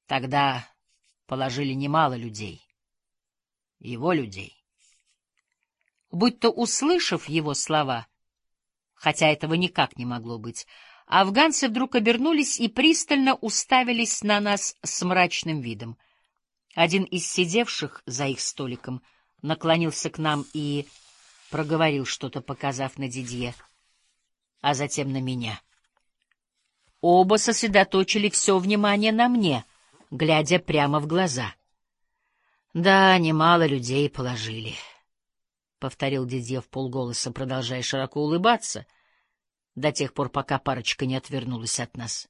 Тогда положили немало людей, его людей. Будто услышав его слова, хотя этого никак не могло быть, афганцы вдруг обернулись и пристально уставились на нас с мрачным видом. Один из сидевших за их столиком наклонился к нам и проговорил что-то, показав на Дидье, а затем на меня. Оба сосредоточили все внимание на мне, глядя прямо в глаза. — Да, немало людей положили, — повторил Дидье вполголоса, продолжая широко улыбаться, до тех пор, пока парочка не отвернулась от нас.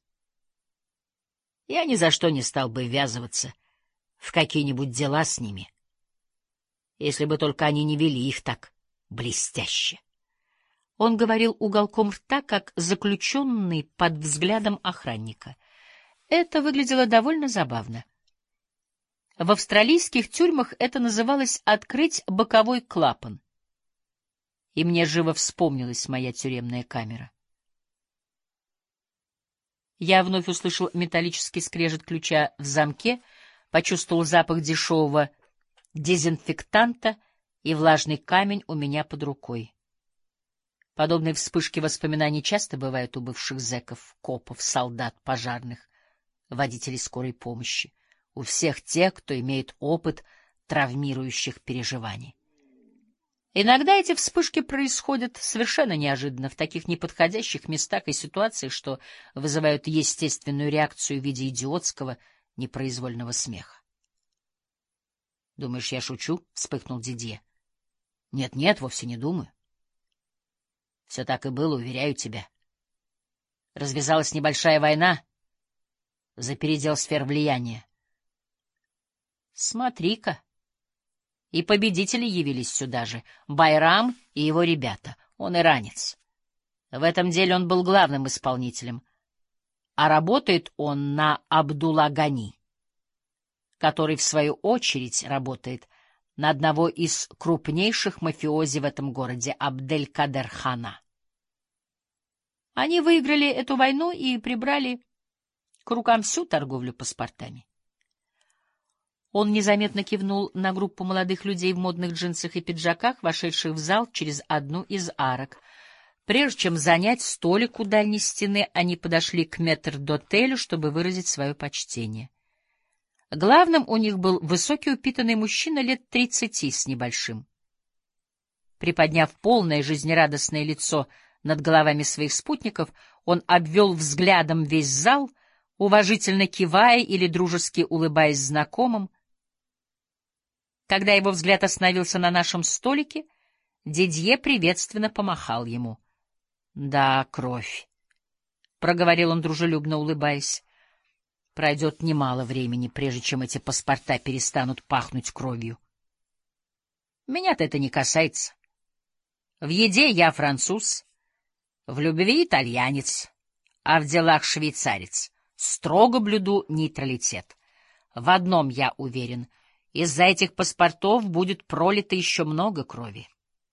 Я ни за что не стал бы ввязываться в какие-нибудь дела с ними, если бы только они не вели их так блестяще. Он говорил уголком рта, как заключенный под взглядом охранника. Это выглядело довольно забавно. В австралийских тюрьмах это называлось «открыть боковой клапан». И мне живо вспомнилась моя тюремная камера. Я вновь услышал металлический скрежет ключа в замке, почувствовал запах дешевого дезинфектанта и влажный камень у меня под рукой. Подобные вспышки воспоминаний часто бывают у бывших зэков, копов, солдат, пожарных, водителей скорой помощи, у всех тех, кто имеет опыт травмирующих переживаний. Иногда эти вспышки происходят совершенно неожиданно в таких неподходящих местах и ситуациях, что вызывают естественную реакцию в виде идиотского, непроизвольного смеха. — Думаешь, я шучу? — вспыхнул Дидье. — Нет, вовсе не думаю. Все так и было, уверяю тебя. Развязалась небольшая война за передел сфер влияния. Смотри-ка. И победители явились сюда же. Байрам и его ребята. Он иранец. В этом деле он был главным исполнителем. А работает он на Абдулла Гани, который, в свою очередь, работает на одного из крупнейших мафиози в этом городе, Абделькадер-хана. Они выиграли эту войну и прибрали к рукам всю торговлю паспортами. Он незаметно кивнул на группу молодых людей в модных джинсах и пиджаках, вошедших в зал через одну из арок. Прежде чем занять столик у дальней стены, они подошли к метрдотелю, чтобы выразить свое почтение. Главным у них был высокий упитанный мужчина лет 30 с небольшим. Приподняв полное жизнерадостное лицо над головами своих спутников, он обвел взглядом весь зал, уважительно кивая или дружески улыбаясь знакомым. Когда его взгляд остановился на нашем столике, Дидье приветственно помахал ему. — Да, кровь, — проговорил он, дружелюбно улыбаясь. — Пройдет немало времени, прежде чем эти паспорта перестанут пахнуть кровью. Меня-то это не касается. В еде я француз, в любви итальянец, а в делах швейцарец. Строго блюду нейтралитет. В одном я уверен — из-за этих паспортов будет пролито еще много крови.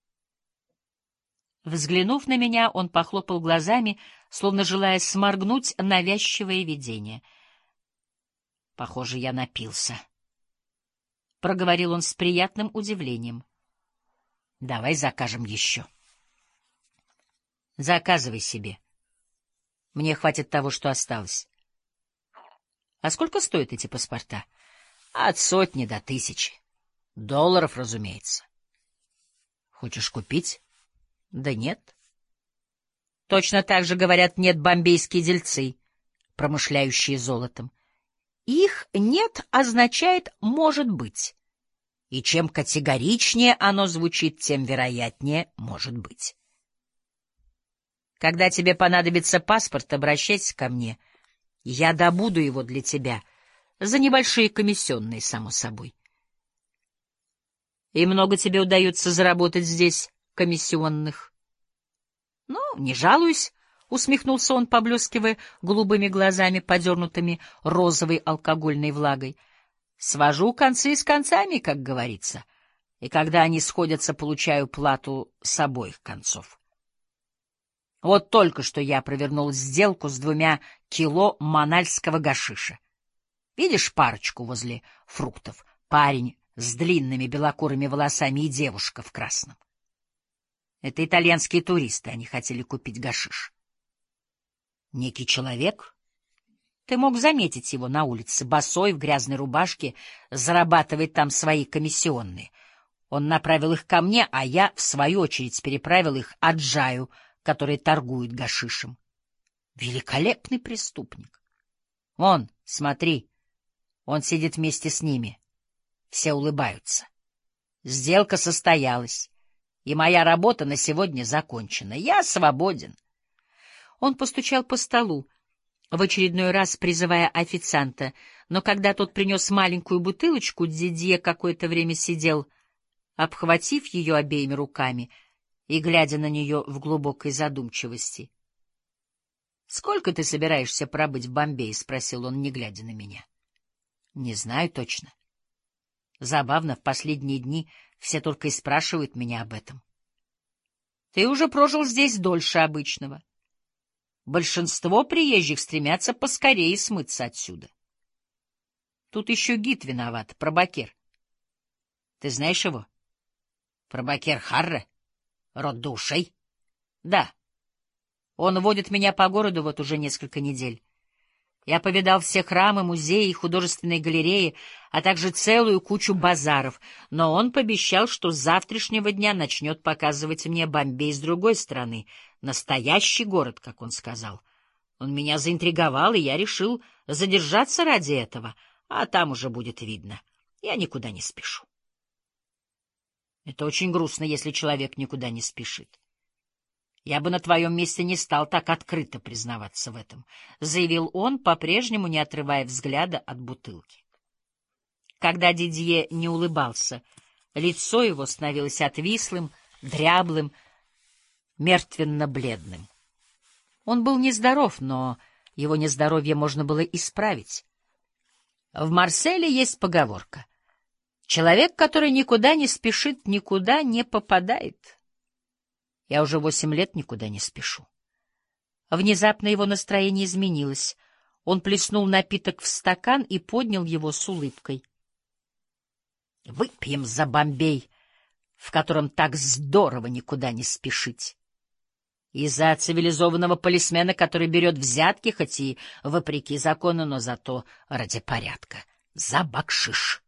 Взглянув на меня, он похлопал глазами, словно желая сморгнуть навязчивое видение. — Похоже, я напился. — проговорил он с приятным удивлением. — Давай закажем еще. — Заказывай себе. Мне хватит того, что осталось. — А сколько стоят эти паспорта? — От 100 до 1000. $, разумеется. — Хочешь купить? — Да нет. Точно так же говорят «нет» бомбейские дельцы, промышляющие золотом. Их «нет» означает «может быть». И чем категоричнее оно звучит, тем вероятнее «может быть». Когда тебе понадобится паспорт, обращайся ко мне. Я добуду его для тебя за небольшие комиссионные, само собой. И много тебе удается заработать здесь комиссионных? — Ну, не жалуюсь, — усмехнулся он, поблескивая голубыми глазами, подернутыми розовой алкогольной влагой. — Свожу концы с концами, как говорится, и когда они сходятся, получаю плату с обоих концов. Вот только что я провернул сделку с 2 кило манальского гашиша. Видишь парочку возле фруктов? Парень с длинными белокурыми волосами и девушка в красном. Это итальянские туристы, они хотели купить гашиш. Некий человек, ты мог заметить его на улице, босой, в грязной рубашке, зарабатывает там свои комиссионные. Он направил их ко мне, а я, в свою очередь, переправил их Аджаю, который торгует гашишем. Великолепный преступник. Вон, смотри, он сидит вместе с ними. Все улыбаются. Сделка состоялась, и моя работа на сегодня закончена. Я свободен. Он постучал по столу, в очередной раз призывая официанта, но когда тот принес маленькую бутылочку, Дидье какое-то время сидел, обхватив ее обеими руками и глядя на нее в глубокой задумчивости. — Сколько ты собираешься пробыть в Бомбее? — спросил он, не глядя на меня. — Не знаю точно. Забавно, в последние дни все только и спрашивают меня об этом. Ты уже прожил здесь дольше обычного. Большинство приезжих стремятся поскорее смыться отсюда. Тут еще гид виноват, Пробакер. Ты знаешь его? Пробакер Харре? Род до ушей? Да. Он водит меня по городу вот уже несколько недель. Я повидал все храмы, музеи, художественные галереи, а также целую кучу базаров, но он пообещал, что с завтрашнего дня начнет показывать мне Бомбей с другой стороны, настоящий город, как он сказал. Он меня заинтриговал, и я решил задержаться ради этого, а там уже будет видно. Я никуда не спешу. Это очень грустно, если человек никуда не спешит. Я бы на твоем месте не стал так открыто признаваться в этом, — заявил он, по-прежнему не отрывая взгляда от бутылки. Когда Дидье не улыбался, лицо его становилось отвислым, дряблым, мертвенно-бледным. Он был нездоров, но его нездоровье можно было исправить. В Марселе есть поговорка: «Человек, который никуда не спешит, никуда не попадает». Я уже 8 лет никуда не спешу. Внезапно его настроение изменилось. Он плеснул напиток в стакан и поднял его с улыбкой. — Выпьем за Бомбей, в котором так здорово никуда не спешить. И за цивилизованного полисмена, который берет взятки, хоть и вопреки закону, но зато ради порядка. За бакшиш.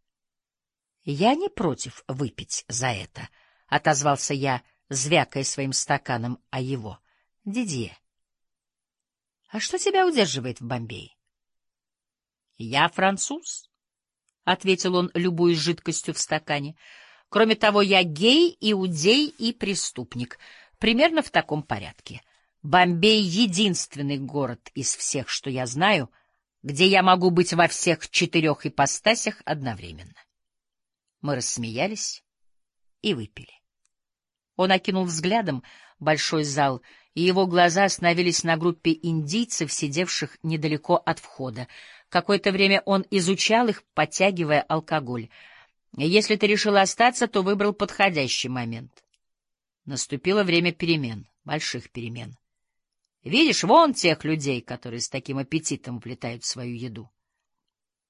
— Я не против выпить за это, — отозвался я, звякая своим стаканом о его. — Дидье, а что тебя удерживает в Бомбее? — Я француз, — ответил он, любуясь жидкостью в стакане. — Кроме того, я гей, иудей и преступник. Примерно в таком порядке. Бомбей — единственный город из всех, что я знаю, где я могу быть во всех 4 ипостасях одновременно. Мы рассмеялись и выпили. Он окинул взглядом большой зал, и его глаза остановились на группе индийцев, сидевших недалеко от входа. Какое-то время он изучал их, подтягивая алкоголь. Если ты решил остаться, то выбрал подходящий момент. Наступило время перемен, больших перемен. Видишь, вон тех людей, которые с таким аппетитом вплетают в свою еду.